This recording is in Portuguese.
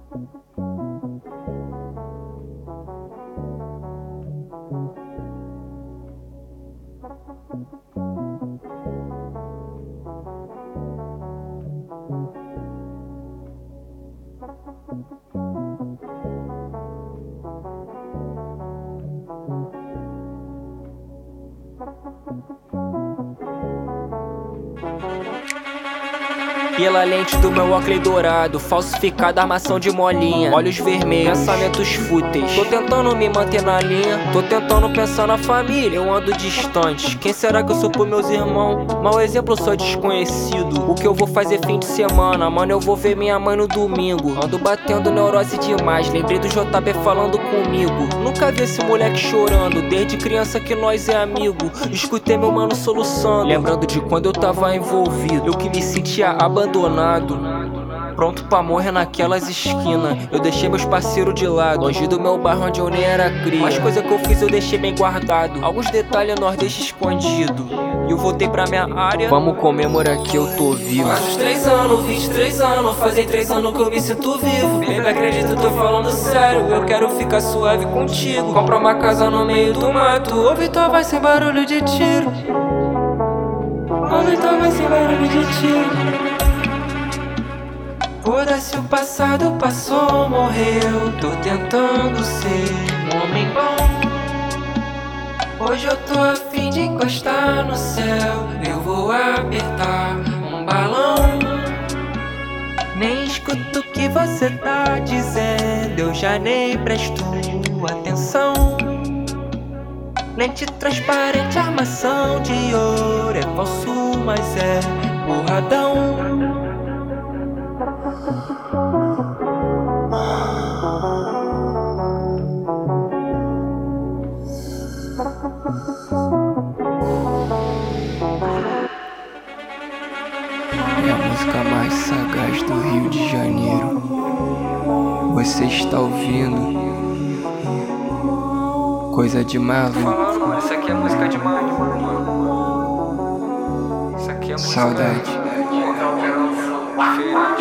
Pela lente do meu óculos dourado, falsificada, armação de molinha, olhos vermelhos, pensamentos fúteis. Tô tentando me manter na linha, tô tentando pensar na família. Eu ando distante, quem será que eu sou pros meus irmãos? Mau exemplo, eu sou desconhecido. O que eu vou fazer fim de semana? Mano, eu vou ver minha mãe no domingo. Ando batendo neurose demais, lembrei do JB falando comigo. Nunca vi esse moleque chorando, desde criança que nós é amigo. Escutei meu mano soluçando, lembrando de quando eu tava envolvido. Eu que me sentia abandonado, pronto pra morrer naquelas esquinas. Eu deixei meus parceiros de lado, longe do meu bairro onde eu nem era cria. As coisas que eu fiz eu deixei bem guardado, alguns detalhes nós deixa escondido. E eu voltei pra minha área, vamos comemorar que eu tô vivo. Faz uns 3 anos, 23 anos, fazem 3 anos que eu me sinto vivo. Baby, acredito, tô falando sério, eu quero ficar suave contigo. Comprar uma casa no meio do mato, ou Vitor vai sem barulho de tiro. Ou Vitor vai sem barulho de tiro. Foda-se, o passado passou, morreu. Tô tentando ser um homem bom. Hoje eu tô a fim de encostar no céu. Eu vou apertar um balão. Nem escuto o que você tá dizendo, eu já nem presto atenção. Lente transparente, armação de ouro, é falso, mas é porradão. É a música mais sagaz do Rio de Janeiro. Você está ouvindo Coisa de Maluco. Essa aqui é música de maluco, mano. Isso aqui é música Saudade. diferente.